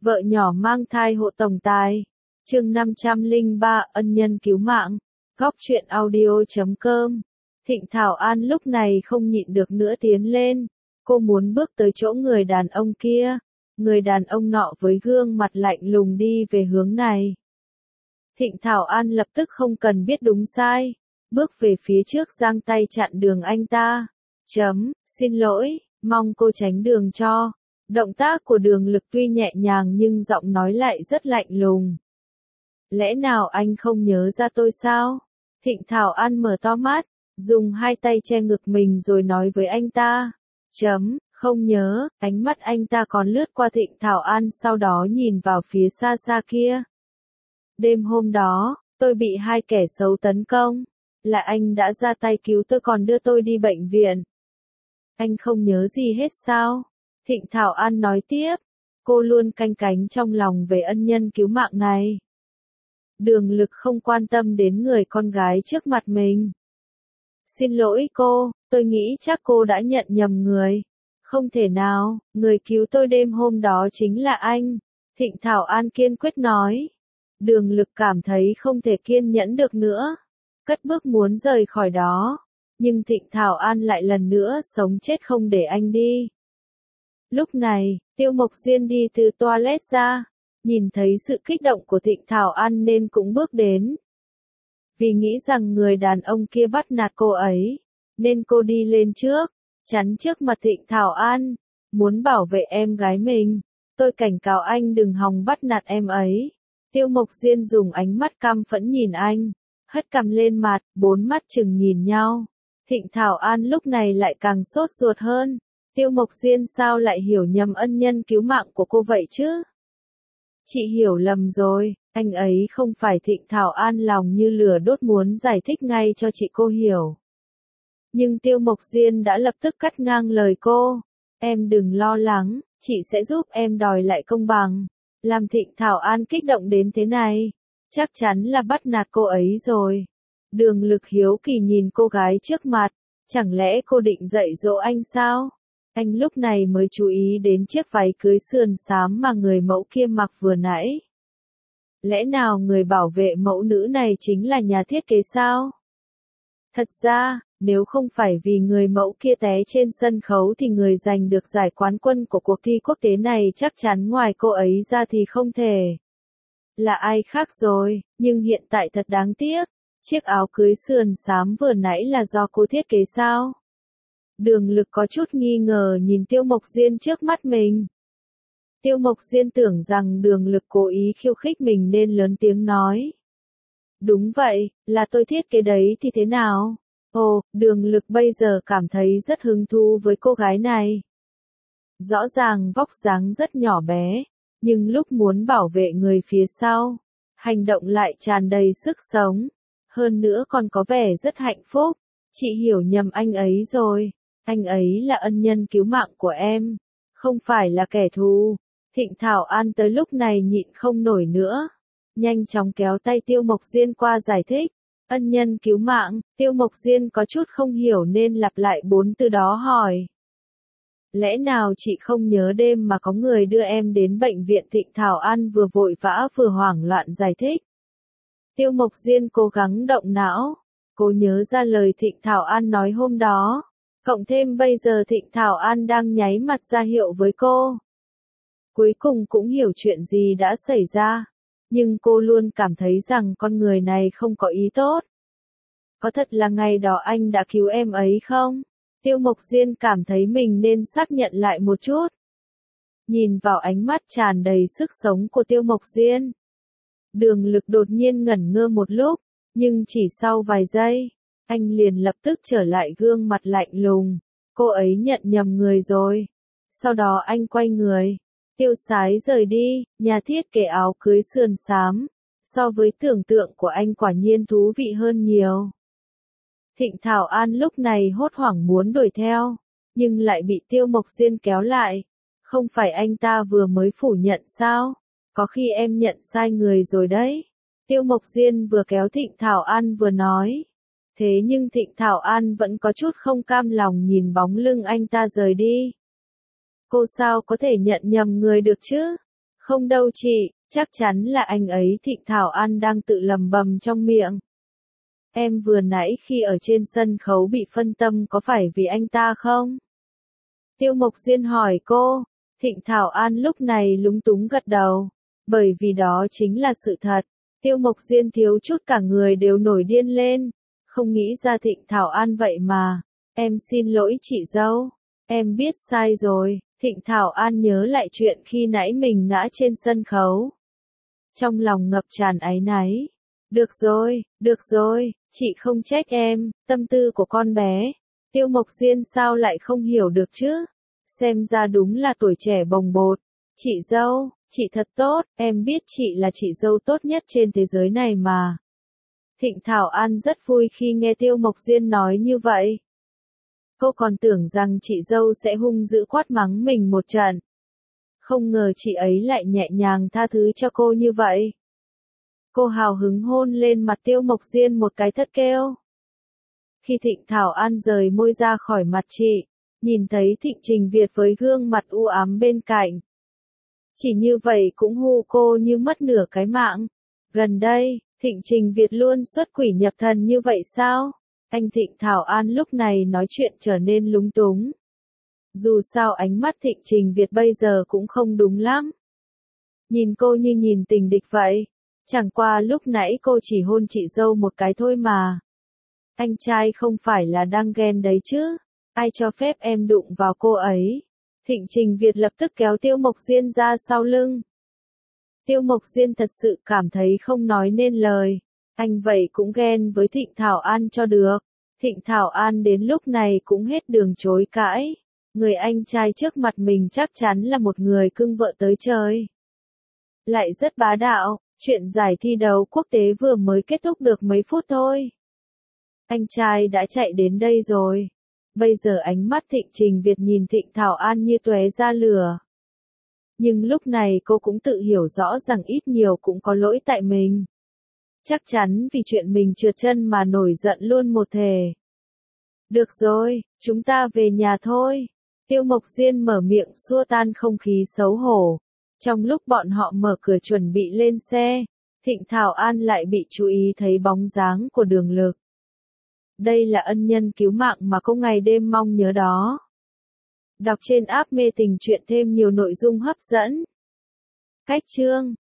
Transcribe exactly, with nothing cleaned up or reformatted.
Vợ nhỏ mang thai hộ tổng tài. Chương năm trăm lẻ ba ân nhân cứu mạng. Góc truyện audio chấm com. Thịnh Thảo An lúc này không nhịn được nữa tiến lên. Cô muốn bước tới chỗ người đàn ông kia. Người đàn ông nọ với gương mặt lạnh lùng đi về hướng này. Thịnh Thảo An lập tức không cần biết đúng sai. Bước về phía trước giang tay chặn đường anh ta. Chấm, xin lỗi, mong cô tránh đường cho. Động tác của Đường Lực tuy nhẹ nhàng nhưng giọng nói lại rất lạnh lùng. Lẽ nào anh không nhớ ra tôi sao? Thịnh Thảo An mở to mắt, dùng hai tay che ngực mình rồi nói với anh ta. Chấm, không nhớ, ánh mắt anh ta còn lướt qua Thịnh Thảo An sau đó nhìn vào phía xa xa kia. Đêm hôm đó, tôi bị hai kẻ xấu tấn công. Là anh đã ra tay cứu tôi còn đưa tôi đi bệnh viện. Anh không nhớ gì hết sao? Thịnh Thảo An nói tiếp. Cô luôn canh cánh trong lòng về ân nhân cứu mạng này. Đường Lực không quan tâm đến người con gái trước mặt mình. Xin lỗi cô, tôi nghĩ chắc cô đã nhận nhầm người. Không thể nào, người cứu tôi đêm hôm đó chính là anh. Thịnh Thảo An kiên quyết nói. Đường Lực cảm thấy không thể kiên nhẫn được nữa. Cất bước muốn rời khỏi đó. Nhưng Thịnh Thảo An lại lần nữa sống chết không để anh đi. Lúc này, Tiêu Mộc Diên đi từ toilet ra. Nhìn thấy sự kích động của Thịnh Thảo An nên cũng bước đến. Vì nghĩ rằng người đàn ông kia bắt nạt cô ấy, nên cô đi lên trước, chắn trước mặt Thịnh Thảo An, muốn bảo vệ em gái mình. Tôi cảnh cáo anh đừng hòng bắt nạt em ấy. Tiêu Mộc Diên dùng ánh mắt căm phẫn nhìn anh, hất cằm lên mặt, bốn mắt chừng nhìn nhau. Thịnh Thảo An lúc này lại càng sốt ruột hơn. Tiêu Mộc Diên sao lại hiểu nhầm ân nhân cứu mạng của cô vậy chứ? Chị hiểu lầm rồi, anh ấy không phải Thịnh Thảo An lòng như lửa đốt muốn giải thích ngay cho chị cô hiểu. Nhưng Tiêu Mộc Diên đã lập tức cắt ngang lời cô. Em đừng lo lắng, chị sẽ giúp em đòi lại công bằng. Làm Thịnh Thảo An kích động đến thế này, chắc chắn là bắt nạt cô ấy rồi. Đường Lực hiếu kỳ nhìn cô gái trước mặt, chẳng lẽ cô định dạy dỗ anh sao? Anh lúc này mới chú ý đến chiếc váy cưới sườn xám mà người mẫu kia mặc vừa nãy. Lẽ nào người bảo vệ mẫu nữ này chính là nhà thiết kế sao? Thật ra, nếu không phải vì người mẫu kia té trên sân khấu thì người giành được giải quán quân của cuộc thi quốc tế này chắc chắn ngoài cô ấy ra thì không thể là ai khác rồi, nhưng hiện tại thật đáng tiếc, chiếc áo cưới sườn xám vừa nãy là do cô thiết kế sao? Đường Lực có chút nghi ngờ nhìn Tiêu Mộc Diên trước mắt mình. Tiêu Mộc Diên tưởng rằng Đường Lực cố ý khiêu khích mình nên lớn tiếng nói. Đúng vậy, là tôi thiết kế đấy thì thế nào? Ồ, Đường Lực bây giờ cảm thấy rất hứng thú với cô gái này. Rõ ràng vóc dáng rất nhỏ bé, nhưng lúc muốn bảo vệ người phía sau, hành động lại tràn đầy sức sống. Hơn nữa còn có vẻ rất hạnh phúc. Chị hiểu nhầm anh ấy rồi. Anh ấy là ân nhân cứu mạng của em, không phải là kẻ thù. Thịnh Thảo An tới lúc này nhịn không nổi nữa. Nhanh chóng kéo tay Tiêu Mộc Diên qua giải thích. Ân nhân cứu mạng, Tiêu Mộc Diên có chút không hiểu nên lặp lại bốn từ đó hỏi. Lẽ nào chị không nhớ đêm mà có người đưa em đến bệnh viện? Thịnh Thảo An vừa vội vã vừa hoảng loạn giải thích. Tiêu Mộc Diên cố gắng động não. Cô nhớ ra lời Thịnh Thảo An nói hôm đó. Cộng thêm bây giờ Thịnh Thảo An đang nháy mặt ra hiệu với cô. Cuối cùng cũng hiểu chuyện gì đã xảy ra. Nhưng cô luôn cảm thấy rằng con người này không có ý tốt. Có thật là ngày đó anh đã cứu em ấy không? Tiêu Mộc Diên cảm thấy mình nên xác nhận lại một chút. Nhìn vào ánh mắt tràn đầy sức sống của Tiêu Mộc Diên. Đường Lực đột nhiên ngẩn ngơ một lúc, nhưng chỉ sau vài giây, anh liền lập tức trở lại gương mặt lạnh lùng. Cô ấy nhận nhầm người rồi. Sau đó anh quay người, tiêu sái rời đi. Nhà thiết kế áo cưới sườn xám, so với tưởng tượng của anh quả nhiên thú vị hơn nhiều. Thịnh Thảo An lúc này hốt hoảng muốn đuổi theo, nhưng lại bị Tiêu Mộc Diên kéo lại. Không phải anh ta vừa mới phủ nhận sao? Có khi em nhận sai người rồi đấy. Tiêu Mộc Diên vừa kéo Thịnh Thảo An vừa nói. Thế nhưng Thịnh Thảo An vẫn có chút không cam lòng nhìn bóng lưng anh ta rời đi. Cô sao có thể nhận nhầm người được chứ? Không đâu chị, chắc chắn là anh ấy. Thịnh Thảo An đang tự lầm bầm trong miệng. Em vừa nãy khi ở trên sân khấu bị phân tâm có phải vì anh ta không? Tiêu Mộc Diên hỏi cô. Thịnh Thảo An lúc này lúng túng gật đầu. Bởi vì đó chính là sự thật. Tiêu Mộc Diên thiếu chút cả người đều nổi điên lên. Không nghĩ ra Thịnh Thảo An vậy mà. Em xin lỗi chị dâu. Em biết sai rồi. Thịnh Thảo An nhớ lại chuyện khi nãy mình ngã trên sân khấu. Trong lòng ngập tràn áy náy. Được rồi, được rồi, chị không trách em, tâm tư của con bé. Tiêu Mộc Diên sao lại không hiểu được chứ? Xem ra đúng là tuổi trẻ bồng bột. Chị dâu, chị thật tốt, em biết chị là chị dâu tốt nhất trên thế giới này mà. Thịnh Thảo An rất vui khi nghe Tiêu Mộc Diên nói như vậy. Cô còn tưởng rằng chị dâu sẽ hung dữ quát mắng mình một trận. Không ngờ chị ấy lại nhẹ nhàng tha thứ cho cô như vậy. Cô hào hứng hôn lên mặt Tiêu Mộc Diên một cái thất kêu. Khi Thịnh Thảo An rời môi ra khỏi mặt chị, nhìn thấy Thịnh Trình Việt với gương mặt u ám bên cạnh. Chỉ như vậy cũng hù cô như mất nửa cái mạng. Gần đây, Thịnh Trình Việt luôn xuất quỷ nhập thần như vậy sao? Anh Thịnh Thảo An lúc này nói chuyện trở nên lúng túng. Dù sao ánh mắt Thịnh Trình Việt bây giờ cũng không đúng lắm. Nhìn cô như nhìn tình địch vậy. Chẳng qua lúc nãy cô chỉ hôn chị dâu một cái thôi mà. Anh trai không phải là đang ghen đấy chứ. Ai cho phép em đụng vào cô ấy. Thịnh Trình Việt lập tức kéo Tiêu Mộc Diên ra sau lưng. Tiêu Mộc Diên thật sự cảm thấy không nói nên lời. Anh vậy cũng ghen với Thịnh Thảo An cho được. Thịnh Thảo An đến lúc này cũng hết đường chối cãi. Người anh trai trước mặt mình chắc chắn là một người cưng vợ tới trời. Lại rất bá đạo, chuyện giải thi đấu quốc tế vừa mới kết thúc được mấy phút thôi. Anh trai đã chạy đến đây rồi. Bây giờ ánh mắt Thịnh Trình Việt nhìn Thịnh Thảo An như tóe ra lửa. Nhưng lúc này cô cũng tự hiểu rõ rằng ít nhiều cũng có lỗi tại mình. Chắc chắn vì chuyện mình trượt chân mà nổi giận luôn một thể. Được rồi, chúng ta về nhà thôi. Tiêu Mộc Diên mở miệng xua tan không khí xấu hổ. Trong lúc bọn họ mở cửa chuẩn bị lên xe, Thịnh Thảo An lại bị chú ý thấy bóng dáng của Đường Lực. Đây là ân nhân cứu mạng mà cô ngày đêm mong nhớ đó. Đọc trên app Mê Tình Truyện thêm nhiều nội dung hấp dẫn. Cách chương